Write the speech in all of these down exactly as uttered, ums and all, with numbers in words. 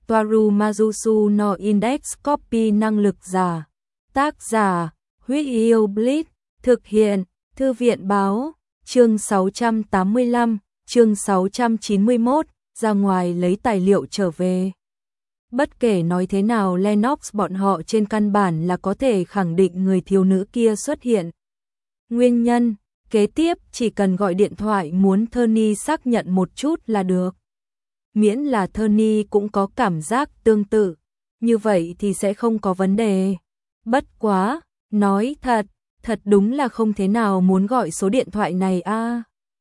Toaru Majusu no Index Copy năng lực giả. Tác giả, Huyết Yêu Blitz, thực hiện, Thư viện báo, chương sáu trăm tám mươi lăm, chương sáu trăm chín mươi mốt, ra ngoài lấy tài liệu trở về. Bất kể nói thế nào Lennox bọn họ trên căn bản là có thể khẳng định người thiếu nữ kia xuất hiện. Nguyên nhân, kế tiếp chỉ cần gọi điện thoại muốn Tony xác nhận một chút là được. Miễn là Tony cũng có cảm giác tương tự, như vậy thì sẽ không có vấn đề. Bất quá, nói thật, thật đúng là không thế nào muốn gọi số điện thoại này a. À.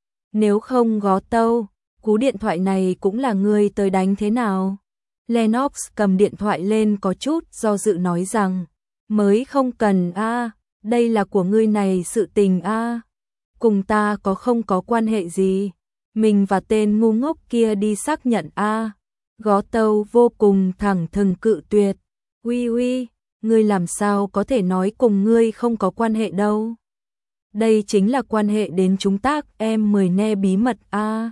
Nếu không Gó Tâu, cú điện thoại này cũng là ngươi tới đánh thế nào? Lennox cầm điện thoại lên có chút do dự nói rằng, mới không cần a, à, đây là của ngươi này sự tình a, à. Cùng ta có không có quan hệ gì, mình và tên ngu ngốc kia đi xác nhận a. À. Gó Tâu vô cùng thẳng thừng cự tuyệt, uy uy, ngươi làm sao có thể nói cùng ngươi không có quan hệ đâu. Đây chính là quan hệ đến chúng ta em mười ne bí mật a. À.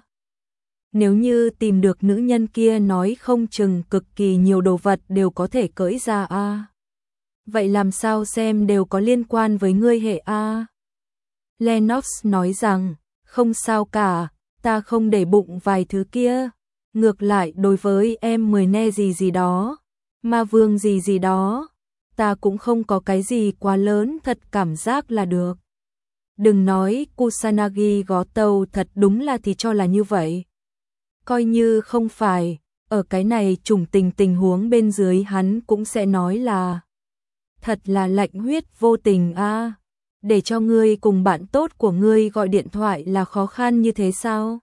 Nếu như tìm được nữ nhân kia nói không chừng cực kỳ nhiều đồ vật đều có thể cởi ra a. À. Vậy làm sao xem đều có liên quan với ngươi hệ a. À. Lennox nói rằng, không sao cả, ta không để bụng vài thứ kia. Ngược lại đối với em mười ne gì gì đó, ma vương gì gì đó, ta cũng không có cái gì quá lớn thật cảm giác là được. Đừng nói Kusanagi Gó Tâu thật đúng là thì cho là như vậy. Coi như không phải, ở cái này trùng tình tình huống bên dưới hắn cũng sẽ nói là thật là lạnh huyết vô tình a. À. Để cho ngươi cùng bạn tốt của ngươi gọi điện thoại là khó khăn như thế sao?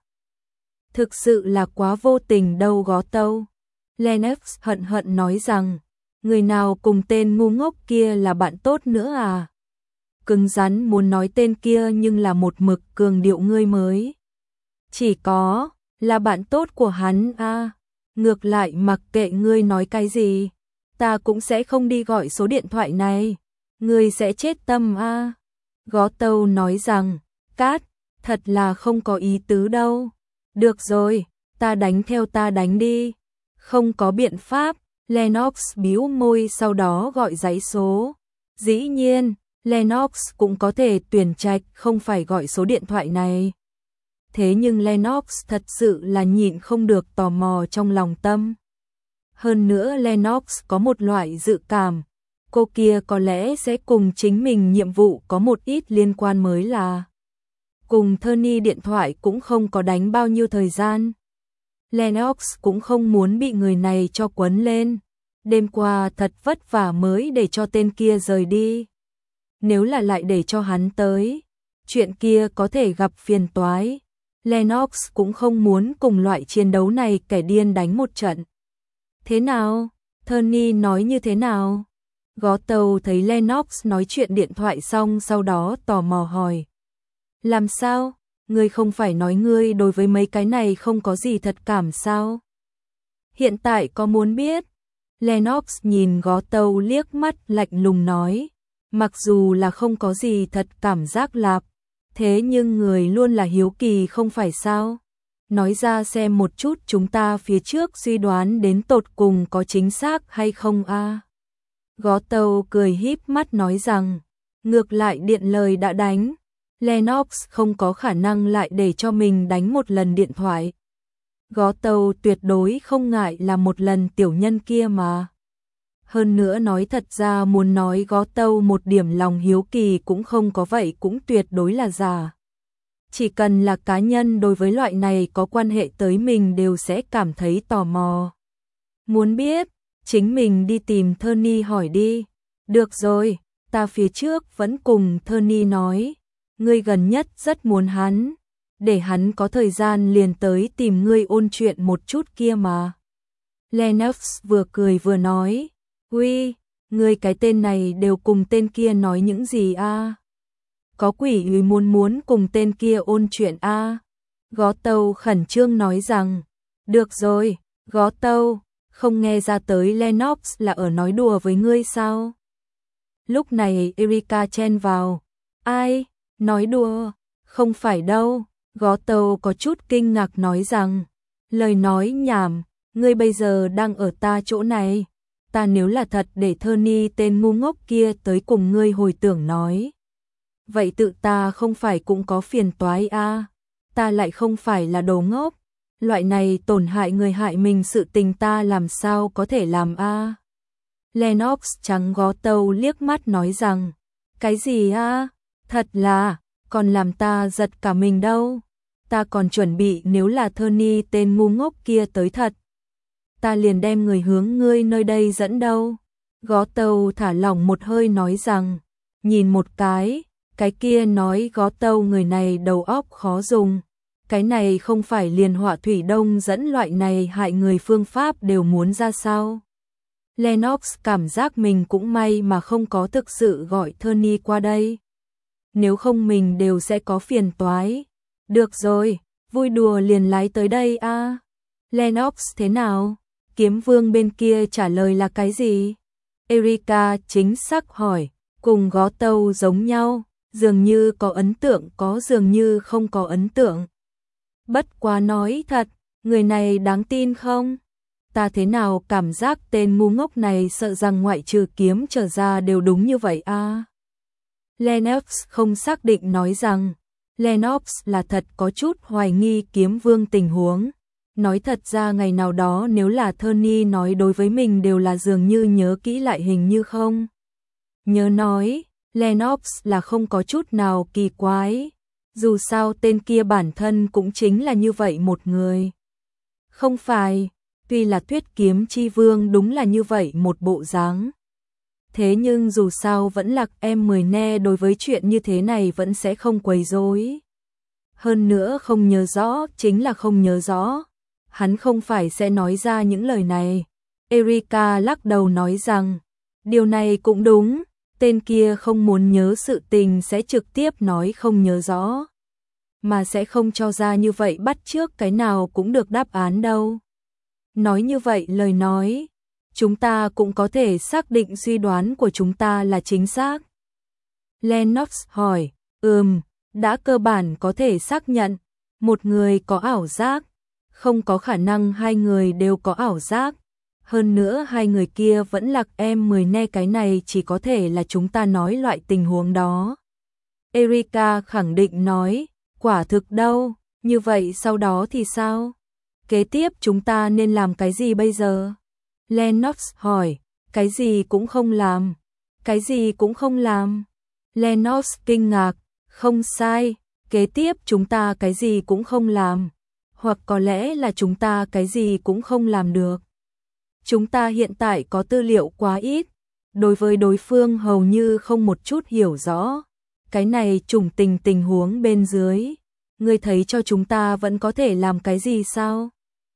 Thực sự là quá vô tình đâu Gó Tâu. Lennox hận hận nói rằng, người nào cùng tên ngu ngốc kia là bạn tốt nữa à? Cứng rắn muốn nói tên kia nhưng là một mực cường điệu ngươi mới. Chỉ có, là bạn tốt của hắn a. À. Ngược lại mặc kệ ngươi nói cái gì, ta cũng sẽ không đi gọi số điện thoại này. Ngươi sẽ chết tâm a. À. Gó Tâu nói rằng, cát, thật là không có ý tứ đâu. Được rồi, ta đánh theo ta đánh đi. Không có biện pháp, Lennox bĩu môi sau đó gọi dãy số. Dĩ nhiên, Lennox cũng có thể tuyển trạch không phải gọi số điện thoại này. Thế nhưng Lennox thật sự là nhịn không được tò mò trong lòng tâm. Hơn nữa Lennox có một loại dự cảm, cô kia có lẽ sẽ cùng chính mình nhiệm vụ có một ít liên quan mới là. Cùng Tony điện thoại cũng không có đánh bao nhiêu thời gian. Lennox cũng không muốn bị người này cho quấn lên. Đêm qua thật vất vả mới để cho tên kia rời đi. Nếu là lại để cho hắn tới, chuyện kia có thể gặp phiền toái. Lennox cũng không muốn cùng loại chiến đấu này kẻ điên đánh một trận. Thế nào? Tony nói như thế nào? Gó Tâu thấy Lennox nói chuyện điện thoại xong sau đó tò mò hỏi. Làm sao? Ngươi không phải nói ngươi đối với mấy cái này không có gì thật cảm sao? Hiện tại có muốn biết? Lennox nhìn Gó Tâu liếc mắt lạnh lùng nói. Mặc dù là không có gì thật cảm giác lạp, thế nhưng người luôn là hiếu kỳ không phải sao? Nói ra xem một chút chúng ta phía trước suy đoán đến tột cùng có chính xác hay không a? À? Gó Tâu cười híp mắt nói rằng, ngược lại điện lời đã đánh. Lennox không có khả năng lại để cho mình đánh một lần điện thoại. Gó Tâu tuyệt đối không ngại là một lần tiểu nhân kia mà. Hơn nữa nói thật ra muốn nói Gó Tâu một điểm lòng hiếu kỳ cũng không có vậy cũng tuyệt đối là giả. Chỉ cần là cá nhân đối với loại này có quan hệ tới mình đều sẽ cảm thấy tò mò. Muốn biết, chính mình đi tìm Tony hỏi đi. Được rồi, ta phía trước vẫn cùng Tony nói. Ngươi gần nhất rất muốn hắn, để hắn có thời gian liền tới tìm ngươi ôn chuyện một chút kia mà. Lennox vừa cười vừa nói, uy, ngươi cái tên này đều cùng tên kia nói những gì a? À? Có quỷ ủy muốn muốn cùng tên kia ôn chuyện a? À? Gó Tâu khẩn trương nói rằng, được rồi, Gó Tâu, không nghe ra tới Lennox là ở nói đùa với ngươi sao? Lúc này Erika chen vào, ai? Nói đùa, không phải đâu. Gó Tâu có chút kinh ngạc nói rằng, lời nói nhảm, Ngươi bây giờ đang ở ta chỗ này. Ta nếu là thật để Tony tên ngu ngốc kia tới cùng ngươi hồi tưởng nói. Vậy tự ta không phải cũng có phiền toái a? À? Ta lại không phải là đồ ngốc. Loại này tổn hại người hại mình sự tình ta làm sao có thể làm a? À? Lennox trắng gó tâu liếc mắt nói rằng, cái gì a? À? Thật là, còn làm ta giật cả mình đâu. Ta còn chuẩn bị nếu là Tony tên ngu ngốc kia tới thật. Ta liền đem người hướng ngươi nơi đây dẫn đâu. Gó tâu thả lỏng một hơi nói rằng, nhìn một cái, cái kia nói gó tâu người này đầu óc khó dùng. Cái này không phải liền họa thủy đông dẫn loại này hại người phương pháp đều muốn ra sao. Lennox cảm giác mình cũng may mà không có thực sự gọi Tony qua đây. Nếu không mình đều sẽ có phiền toái. Được rồi, vui đùa liền lái tới đây a. À? Lennox thế nào? Kiếm vương bên kia trả lời là cái gì? Erika chính xác hỏi, cùng gó tâu giống nhau, dường như có ấn tượng có dường như không có ấn tượng. Bất quá nói thật, người này đáng tin không? Ta thế nào cảm giác tên ngu ngốc này sợ rằng ngoại trừ kiếm trở ra đều đúng như vậy a. À? Lennox không xác định nói rằng, Lennox là thật có chút hoài nghi kiếm vương tình huống. Nói thật ra ngày nào đó nếu là Tony nói đối với mình đều là dường như nhớ kỹ lại hình như không. Nhớ nói, Lennox là không có chút nào kỳ quái. Dù sao tên kia bản thân cũng chính là như vậy một người. Không phải, tuy là thuyết kiếm chi vương đúng là như vậy một bộ dáng. Thế nhưng dù sao vẫn là em mười ne đối với chuyện như thế này vẫn sẽ không quấy rối. Hơn nữa không nhớ rõ chính là không nhớ rõ. Hắn không phải sẽ nói ra những lời này. Erika lắc đầu nói rằng, điều này cũng đúng, tên kia không muốn nhớ sự tình sẽ trực tiếp nói không nhớ rõ. Mà sẽ không cho ra như vậy bắt trước cái nào cũng được đáp án đâu. Nói như vậy lời nói, chúng ta cũng có thể xác định suy đoán của chúng ta là chính xác. Lennox hỏi, ừm, đã cơ bản có thể xác nhận, một người có ảo giác. Không có khả năng hai người đều có ảo giác. Hơn nữa hai người kia vẫn là em mười ne cái này chỉ có thể là chúng ta nói loại tình huống đó. Erika khẳng định nói, quả thực đâu, như vậy sau đó thì sao? Kế tiếp chúng ta nên làm cái gì bây giờ? Lennox hỏi, cái gì cũng không làm. Cái gì cũng không làm. Lennox kinh ngạc, không sai, kế tiếp chúng ta cái gì cũng không làm. Hoặc có lẽ là chúng ta cái gì cũng không làm được. Chúng ta hiện tại có tư liệu quá ít, đối với đối phương hầu như không một chút hiểu rõ. Cái này trùng tình tình huống bên dưới, ngươi thấy cho chúng ta vẫn có thể làm cái gì sao?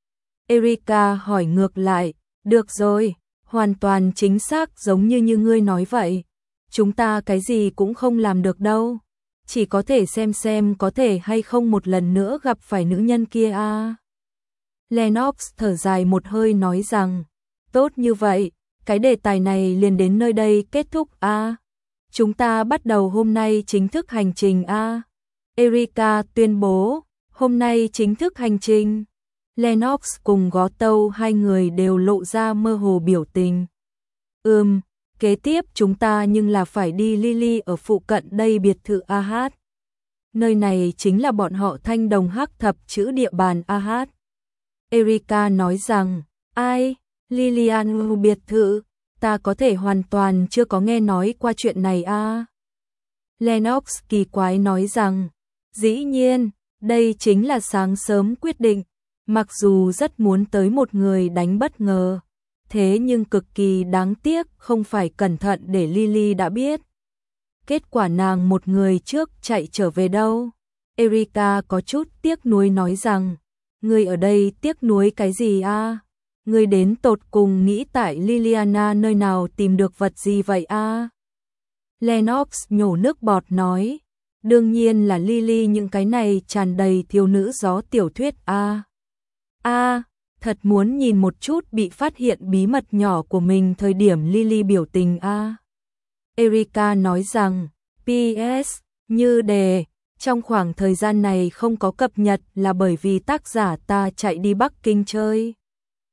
Erika hỏi ngược lại, được rồi, hoàn toàn chính xác giống như như ngươi nói vậy. Chúng ta cái gì cũng không làm được đâu. Chỉ có thể xem xem có thể hay không một lần nữa gặp phải nữ nhân kia a. À. Lennox thở dài một hơi nói rằng, tốt như vậy, cái đề tài này liền đến nơi đây kết thúc a. À. Chúng ta bắt đầu hôm nay chính thức hành trình a. À. Erika tuyên bố, hôm nay chính thức hành trình. Lennox cùng gó tâu hai người đều lộ ra mơ hồ biểu tình. Ừm. Kế tiếp chúng ta nhưng là phải đi Lily ở phụ cận đây biệt thự a hát. Nơi này chính là bọn họ thanh đồng hắc thập chữ địa bàn a hát. Erika nói rằng, ai, Lilian biệt thự, ta có thể hoàn toàn chưa có nghe nói qua chuyện này a. À. Lennox kỳ quái nói rằng, dĩ nhiên, đây chính là sáng sớm quyết định, mặc dù rất muốn tới một người đánh bất ngờ. Thế nhưng cực kỳ đáng tiếc không phải cẩn thận để Lily đã biết. Kết quả nàng một người trước chạy trở về đâu. Erika có chút tiếc nuối nói rằng, ngươi ở đây tiếc nuối cái gì a? À? Ngươi đến tột cùng nghĩ tại Liliana nơi nào tìm được vật gì vậy a? À? Lennox nhổ nước bọt nói, đương nhiên là Lily những cái này tràn đầy thiếu nữ gió tiểu thuyết a. À? A. À, thật muốn nhìn một chút bị phát hiện bí mật nhỏ của mình thời điểm Lily biểu tình a. À. Erika nói rằng, pê ét, như đề, trong khoảng thời gian này không có cập nhật là bởi vì tác giả ta chạy đi Bắc Kinh chơi.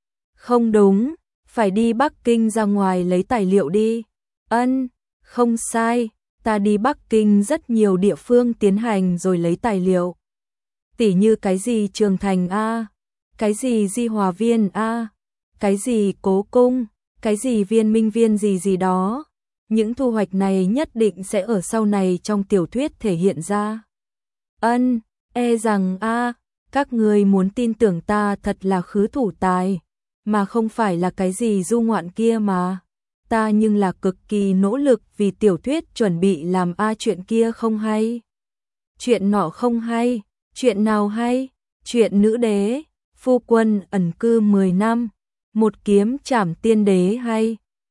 Không đúng, phải đi Bắc Kinh ra ngoài lấy tài liệu đi. Ân, không sai, ta đi Bắc Kinh rất nhiều địa phương tiến hành rồi lấy tài liệu. Tỉ như cái gì Trường Thành A, cái gì Di Hòa Viên A, cái gì Cố Cung, cái gì Viên Minh Viên gì gì đó. Những thu hoạch này nhất định sẽ ở sau này trong tiểu thuyết thể hiện ra. Ân, e rằng a, các người muốn tin tưởng ta thật là khứ thủ tài, mà không phải là cái gì du ngoạn kia mà. Ta nhưng là cực kỳ nỗ lực vì tiểu thuyết chuẩn bị làm a chuyện kia không hay. Chuyện nọ không hay, chuyện nào hay? Chuyện nữ đế, phu quân ẩn cư mười năm, một kiếm trảm tiên đế hay.